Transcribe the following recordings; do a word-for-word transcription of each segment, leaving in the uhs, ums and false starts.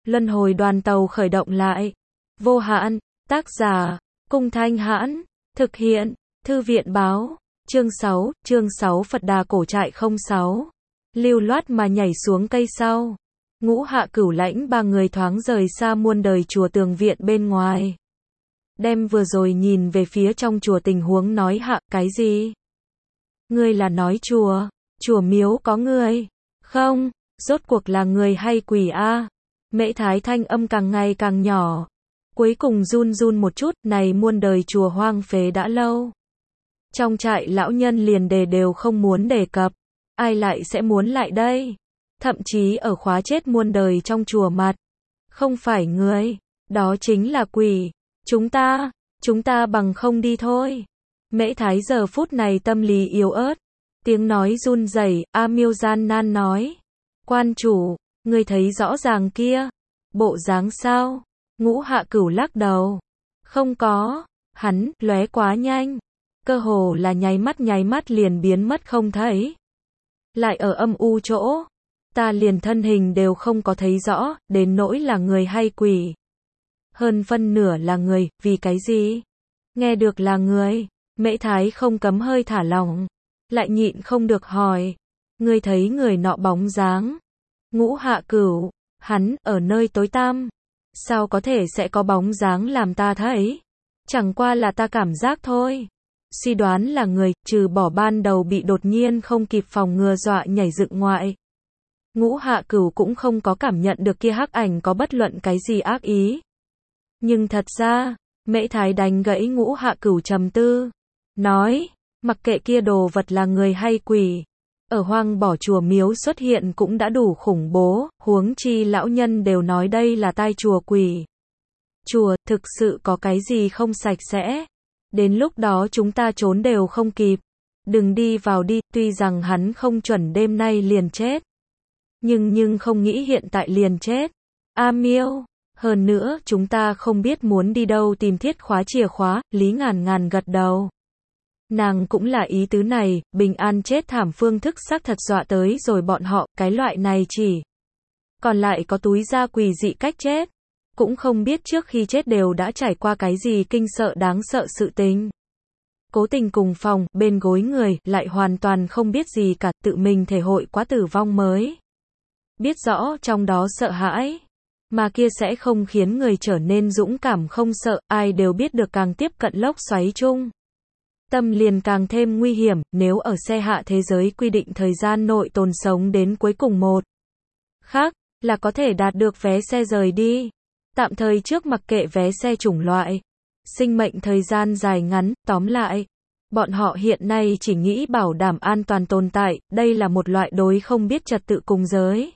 Luân hồi đoàn tàu khởi động lại. Vô hạn, tác giả, Cung Thanh Hãn, thực hiện, Thư viện báo, chương sáu, chương sáu Phật Đà cổ trại không sáu. Lưu loát mà nhảy xuống cây sau. Ngũ Hạ Cửu Lãnh ba người thoáng rời xa muôn đời chùa tường viện bên ngoài. Đem vừa rồi nhìn về phía trong chùa tình huống nói hạ, cái gì? Ngươi là nói chùa, chùa miếu có người? Không, rốt cuộc là người hay quỷ a? Mễ Thái thanh âm càng ngày càng nhỏ. Cuối cùng run run một chút, này muôn đời chùa hoang phế đã lâu. Trong trại lão nhân liền đề đều không muốn đề cập. Ai lại sẽ muốn lại đây? Thậm chí ở khóa chết muôn đời trong chùa mặt. Không phải người, đó chính là quỷ. Chúng ta, chúng ta bằng không đi thôi. Mễ Thái giờ phút này tâm lý yếu ớt. Tiếng nói run rẩy, A Miêu gian nan nói. Quan chủ, ngươi thấy rõ ràng kia. Bộ dáng sao? Ngũ Hạ Cửu lắc đầu. Không có, hắn, lóe quá nhanh. Cơ hồ là nháy mắt nháy mắt liền biến mất không thấy. Lại ở âm u chỗ. Ta liền thân hình đều không có thấy rõ, đến nỗi là người hay quỷ. Hơn phân nửa là người, vì cái gì? Nghe được là người, Mễ Thái không cấm hơi thả lỏng. Lại nhịn không được hỏi. Ngươi thấy người nọ bóng dáng. Ngũ Hạ Cửu, hắn, ở nơi tối tăm. Sao có thể sẽ có bóng dáng làm ta thấy? Chẳng qua là ta cảm giác thôi. Suy đoán là người, trừ bỏ ban đầu bị đột nhiên không kịp phòng ngừa dọa nhảy dựng ngoại. Ngũ Hạ Cửu cũng không có cảm nhận được kia hắc ảnh có bất luận cái gì ác ý. Nhưng thật ra, Mễ Thái đánh gãy Ngũ Hạ Cửu trầm tư. Nói, mặc kệ kia đồ vật là người hay quỷ. Ở hoang bỏ chùa miếu xuất hiện cũng đã đủ khủng bố, huống chi lão nhân đều nói đây là tai chùa quỷ. Chùa, thực sự có cái gì không sạch sẽ. Đến lúc đó chúng ta trốn đều không kịp. Đừng đi vào đi, tuy rằng hắn không chuẩn đêm nay liền chết. Nhưng nhưng không nghĩ hiện tại liền chết. A Miêu, hơn nữa chúng ta không biết muốn đi đâu tìm thiết khóa chìa khóa, Lý Ngàn Ngàn gật đầu. Nàng cũng là ý tứ này, bình an chết thảm phương thức xác thật dọa tới rồi bọn họ, cái loại này chỉ. Còn lại có túi da quỷ dị cách chết. Cũng không biết trước khi chết đều đã trải qua cái gì kinh sợ đáng sợ sự tình. Cố Tình cùng phòng, bên gối người, lại hoàn toàn không biết gì cả, tự mình thể hội quá tử vong mới. Biết rõ trong đó sợ hãi. Mà kia sẽ không khiến người trở nên dũng cảm không sợ, ai đều biết được càng tiếp cận lốc xoáy chung. Tâm liền càng thêm nguy hiểm, nếu ở xe hạ thế giới quy định thời gian nội tồn sống đến cuối cùng một. Khác, là có thể đạt được vé xe rời đi. Tạm thời trước mặc kệ vé xe chủng loại. Sinh mệnh thời gian dài ngắn, tóm lại. Bọn họ hiện nay chỉ nghĩ bảo đảm an toàn tồn tại, đây là một loại đối không biết trật tự cùng giới.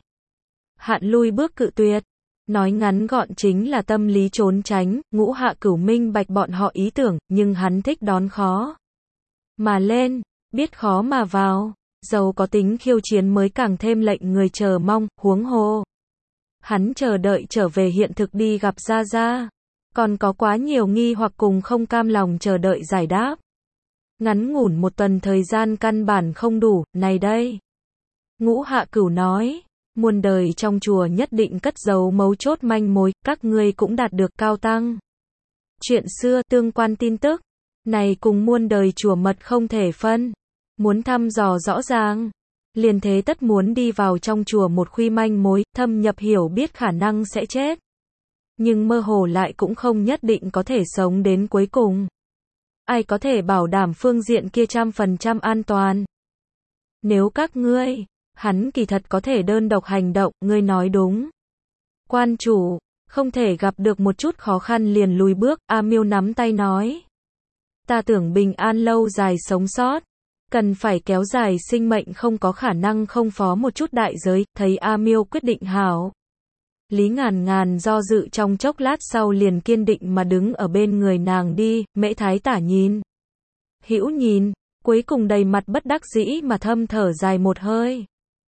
Hạn lui bước cự tuyệt. Nói ngắn gọn chính là tâm lý trốn tránh, Ngũ Hạ Cửu minh bạch bọn họ ý tưởng, nhưng hắn thích đón khó. Mà lên, biết khó mà vào, dầu có tính khiêu chiến mới càng thêm lệnh người chờ mong, huống hồ. Hắn chờ đợi trở về hiện thực đi gặp Gia Gia. Còn có quá nhiều nghi hoặc cùng không cam lòng chờ đợi giải đáp. Ngắn ngủn một tuần thời gian căn bản không đủ, này đây. Ngũ Hạ Cửu nói, muôn đời trong chùa nhất định cất giấu mấu chốt manh mối, các ngươi cũng đạt được cao tăng. Chuyện xưa tương quan tin tức, này cùng muôn đời chùa mật không thể phân. Muốn thăm dò rõ ràng. Liền thế tất muốn đi vào trong chùa một khuy manh mối, thâm nhập hiểu biết khả năng sẽ chết. Nhưng mơ hồ lại cũng không nhất định có thể sống đến cuối cùng. Ai có thể bảo đảm phương diện kia trăm phần trăm an toàn? Nếu các ngươi, hắn kỳ thật có thể đơn độc hành động, ngươi nói đúng. Quan chủ, không thể gặp được một chút khó khăn liền lùi bước, A Miêu nắm tay nói. Ta tưởng bình an lâu dài sống sót. Cần phải kéo dài sinh mệnh không có khả năng không phó một chút đại giới, thấy A Miêu quyết định hảo. Lý Ngàn Ngàn do dự trong chốc lát sau liền kiên định mà đứng ở bên người nàng đi, Mễ Thái tả nhìn. Hữu nhìn, cuối cùng đầy mặt bất đắc dĩ mà thâm thở dài một hơi.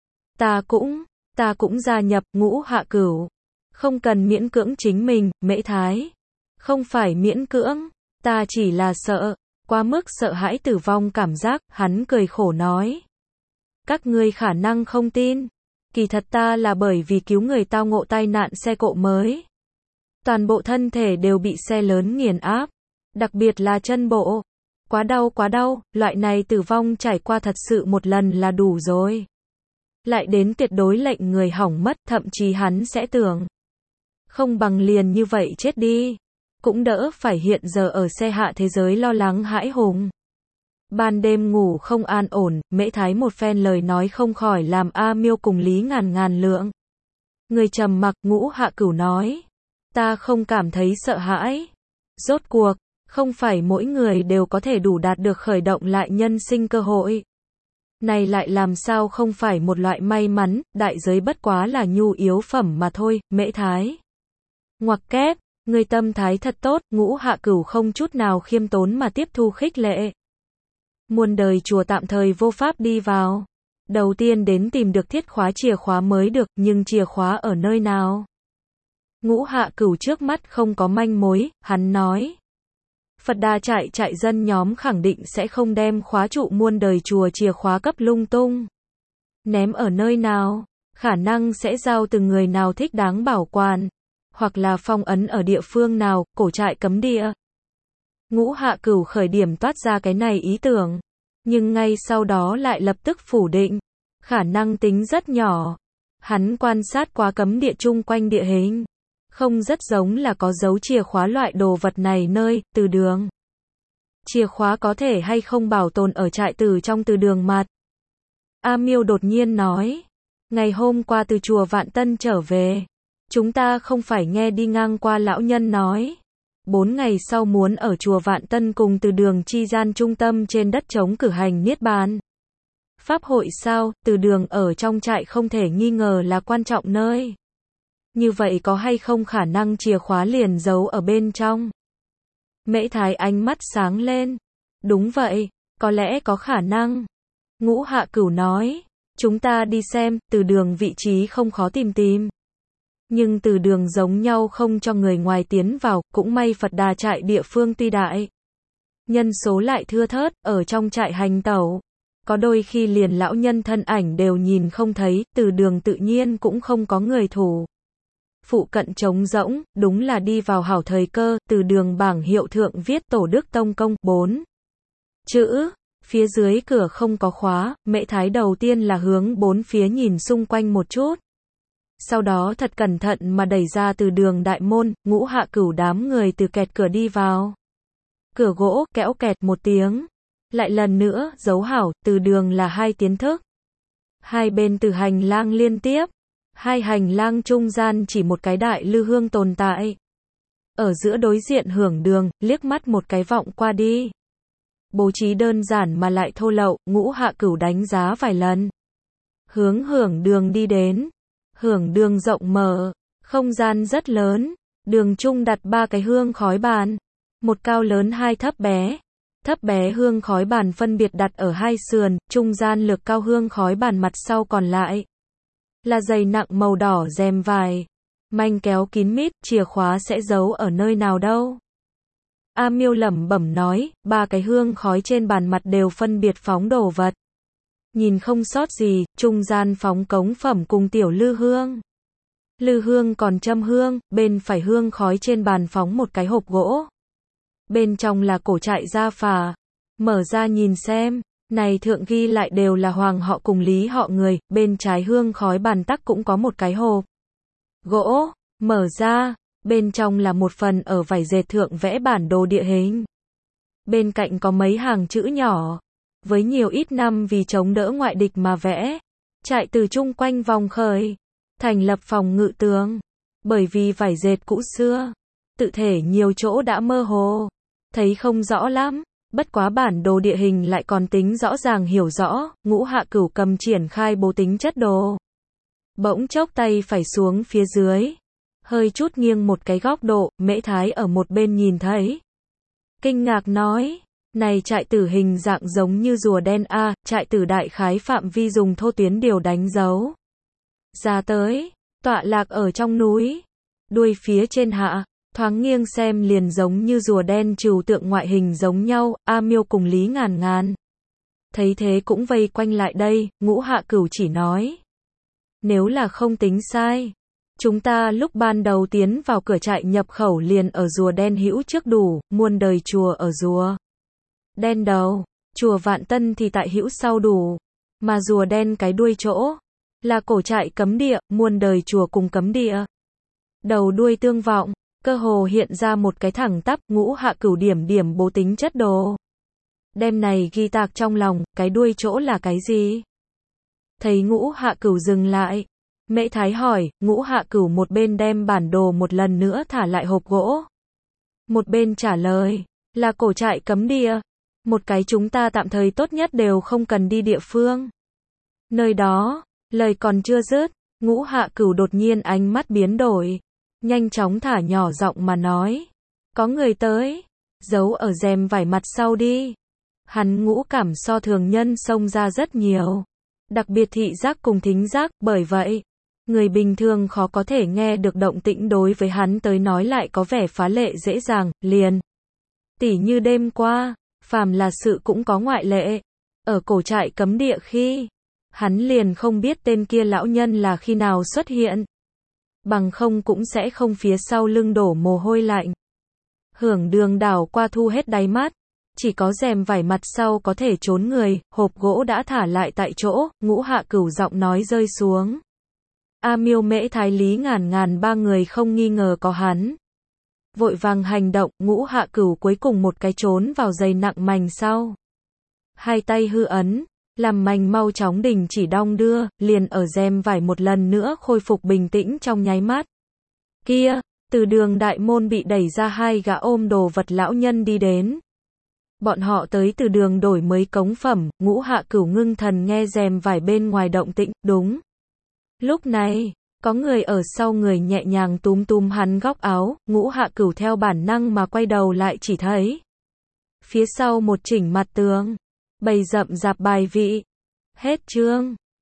Ta cũng, ta cũng gia nhập, Ngũ Hạ Cửu. Không cần miễn cưỡng chính mình, Mễ Thái. Không phải miễn cưỡng, ta chỉ là sợ. Quá mức sợ hãi tử vong cảm giác, hắn cười khổ nói. Các ngươi khả năng không tin. Kỳ thật ta là bởi vì cứu người tao ngộ tai nạn xe cộ mới. Toàn bộ thân thể đều bị xe lớn nghiền áp. Đặc biệt là chân bộ. Quá đau quá đau, loại này tử vong trải qua thật sự một lần là đủ rồi. Lại đến tuyệt đối lệnh người hỏng mất, thậm chí hắn sẽ tưởng. Không bằng liền như vậy chết đi. Cũng đỡ phải hiện giờ ở xe hạ thế giới lo lắng hãi hùng. Ban đêm ngủ không an ổn, Mễ Thái một phen lời nói không khỏi làm A Miêu cùng Lý Ngàn Ngàn lượng. Người trầm mặc. Ngũ Hạ Cửu nói. Ta không cảm thấy sợ hãi. Rốt cuộc, không phải mỗi người đều có thể đủ đạt được khởi động lại nhân sinh cơ hội. Này lại làm sao không phải một loại may mắn, đại giới bất quá là nhu yếu phẩm mà thôi. Mễ Thái. Ngoặc kép, người tâm thái thật tốt. Ngũ Hạ Cửu không chút nào khiêm tốn mà tiếp thu khích lệ. Muôn đời chùa tạm thời vô pháp đi vào. Đầu tiên đến tìm được thiết khóa chìa khóa mới được, nhưng chìa khóa ở nơi nào? Ngũ Hạ Cửu trước mắt không có manh mối, hắn nói. Phật Đà trại trại dân nhóm khẳng định sẽ không đem khóa trụ muôn đời chùa chìa khóa cấp lung tung. Ném ở nơi nào? Khả năng sẽ giao từ người nào thích đáng bảo quản. Hoặc là phong ấn ở địa phương nào, cổ trại cấm địa. Ngũ Hạ Cửu khởi điểm toát ra cái này ý tưởng. Nhưng ngay sau đó lại lập tức phủ định. Khả năng tính rất nhỏ. Hắn quan sát qua cấm địa chung quanh địa hình. Không rất giống là có dấu chìa khóa loại đồ vật này nơi, từ đường. Chìa khóa có thể hay không bảo tồn ở trại tử trong từ đường mặt. A Miêu đột nhiên nói. Ngày hôm qua từ chùa Vạn Tân trở về. Chúng ta không phải nghe đi ngang qua lão nhân nói. Bốn ngày sau muốn ở chùa Vạn Tân cùng từ đường chi gian trung tâm trên đất trống cử hành niết bàn. Pháp hội sao, từ đường ở trong trại không thể nghi ngờ là quan trọng nơi. Như vậy có hay không khả năng chìa khóa liền giấu ở bên trong? Mễ Thái ánh mắt sáng lên. Đúng vậy, có lẽ có khả năng. Ngũ Hạ Cửu nói. Chúng ta đi xem, từ đường vị trí không khó tìm tìm. Nhưng từ đường giống nhau không cho người ngoài tiến vào, cũng may Phật Đà trại địa phương tuy đại. Nhân số lại thưa thớt, ở trong trại hành tẩu. Có đôi khi liền lão nhân thân ảnh đều nhìn không thấy, từ đường tự nhiên cũng không có người thủ. Phụ cận trống rỗng, đúng là đi vào hảo thời cơ, từ đường bảng hiệu thượng viết Tổ Đức Tông Công, bốn chữ, phía dưới cửa không có khóa, Mễ Thái đầu tiên là hướng bốn phía nhìn xung quanh một chút. Sau đó thật cẩn thận mà đẩy ra từ đường đại môn, Ngũ Hạ Cửu đám người từ kẹt cửa đi vào. Cửa gỗ, kẽo kẹt một tiếng. Lại lần nữa, dấu hảo, từ đường là hai tiến thức. Hai bên từ hành lang liên tiếp. Hai hành lang trung gian chỉ một cái đại lư hương tồn tại. Ở giữa đối diện hưởng đường, liếc mắt một cái vọng qua đi. Bố trí đơn giản mà lại thô lậu, Ngũ Hạ Cửu đánh giá vài lần. Hướng hưởng đường đi đến. Hưởng đường rộng mở, không gian rất lớn. Đường trung đặt ba cái hương khói bàn. Một cao lớn hai thấp bé. Thấp bé hương khói bàn phân biệt đặt ở hai sườn, trung gian lược cao hương khói bàn mặt sau còn lại. Là dày nặng màu đỏ rèm vải. Manh kéo kín mít, chìa khóa sẽ giấu ở nơi nào đâu. A Miêu lẩm bẩm nói, ba cái hương khói trên bàn mặt đều phân biệt phóng đồ vật. Nhìn không sót gì, trung gian phóng cống phẩm cùng tiểu lư hương. Lư hương còn châm hương, bên phải hương khói trên bàn phóng một cái hộp gỗ. Bên trong là cổ trại gia phả. Mở ra nhìn xem, này thượng ghi lại đều là hoàng họ cùng lý họ người, bên trái hương khói bàn tắc cũng có một cái hộp gỗ, mở ra, bên trong là một phần ở vải dệt thượng vẽ bản đồ địa hình. Bên cạnh có mấy hàng chữ nhỏ, với nhiều ít năm vì chống đỡ ngoại địch mà vẽ, trại từ chung quanh vòng khởi, thành lập phòng ngự tường, bởi vì vải dệt cũ xưa, tự thể nhiều chỗ đã mơ hồ, thấy không rõ lắm. Bất quá bản đồ địa hình lại còn tính rõ ràng hiểu rõ, Ngũ Hạ Cửu cầm triển khai bố tính chất đồ. Bỗng chốc tay phải xuống phía dưới. Hơi chút nghiêng một cái góc độ, Mễ Thái ở một bên nhìn thấy. Kinh ngạc nói, này trại tử hình dạng giống như rùa đen a, à, trại tử đại khái phạm vi dùng thô tuyến điều đánh dấu. Ra tới, tọa lạc ở trong núi. Đuôi phía trên hạ. Thoáng nghiêng xem liền giống như rùa đen trừu tượng ngoại hình giống nhau, A Miêu cùng Lý Ngàn Ngàn. Thấy thế cũng vây quanh lại đây, Ngũ Hạ Cửu chỉ nói. Nếu là không tính sai, chúng ta lúc ban đầu tiến vào cửa trại nhập khẩu liền ở rùa đen hữu trước đủ, muôn đời chùa ở rùa đen đầu, chùa Vạn Tân thì tại hữu sau đủ, mà rùa đen cái đuôi chỗ, là cổ trại cấm địa, muôn đời chùa cùng cấm địa. Đầu đuôi tương vọng, cơ hồ hiện ra một cái thẳng tắp, Ngũ Hạ Cửu điểm điểm bố tính chất đồ. Đem này ghi tạc trong lòng, cái đuôi chỗ là cái gì? Thấy Ngũ Hạ Cửu dừng lại, Mễ Thái hỏi, Ngũ Hạ Cửu một bên đem bản đồ một lần nữa thả lại hộp gỗ. Một bên trả lời, là cổ trại cấm địa. Một cái chúng ta tạm thời tốt nhất đều không cần đi địa phương. Nơi đó, lời còn chưa dứt, Ngũ Hạ Cửu đột nhiên ánh mắt biến đổi. Nhanh chóng thả nhỏ giọng mà nói. Có người tới, giấu ở rèm vải mặt sau đi. Hắn ngũ cảm so thường nhân xông ra rất nhiều. Đặc biệt thị giác cùng thính giác, bởi vậy, người bình thường khó có thể nghe được động tĩnh đối với hắn tới nói lại có vẻ phá lệ dễ dàng, liền. Tỉ như đêm qua, phàm là sự cũng có ngoại lệ. Ở cổ trại cấm địa khi, hắn liền không biết tên kia lão nhân là khi nào xuất hiện. Bằng không cũng sẽ không phía sau lưng đổ mồ hôi lạnh. Hưởng đường đảo qua thu hết đáy mắt. Chỉ có rèm vải mặt sau có thể trốn người, hộp gỗ đã thả lại tại chỗ, Ngũ Hạ Cửu giọng nói rơi xuống. A Miêu Mễ Thái Lý ngàn ngàn ba người không nghi ngờ có hắn. Vội vàng hành động, Ngũ Hạ Cửu cuối cùng một cái trốn vào dây nặng mành sau. Hai tay hư ấn, làm mành mau chóng đình chỉ đong đưa, liền ở rèm vải một lần nữa khôi phục bình tĩnh trong nháy mắt. Kia, từ đường đại môn bị đẩy ra hai gã ôm đồ vật lão nhân đi đến. Bọn họ tới từ đường đổi mới cống phẩm, Ngũ Hạ Cửu ngưng thần nghe rèm vải bên ngoài động tĩnh, đúng. Lúc này, có người ở sau người nhẹ nhàng túm túm hắn góc áo, Ngũ Hạ Cửu theo bản năng mà quay đầu lại chỉ thấy. Phía sau một chỉnh mặt tường, bày rậm rạp bài vị. Hết chương.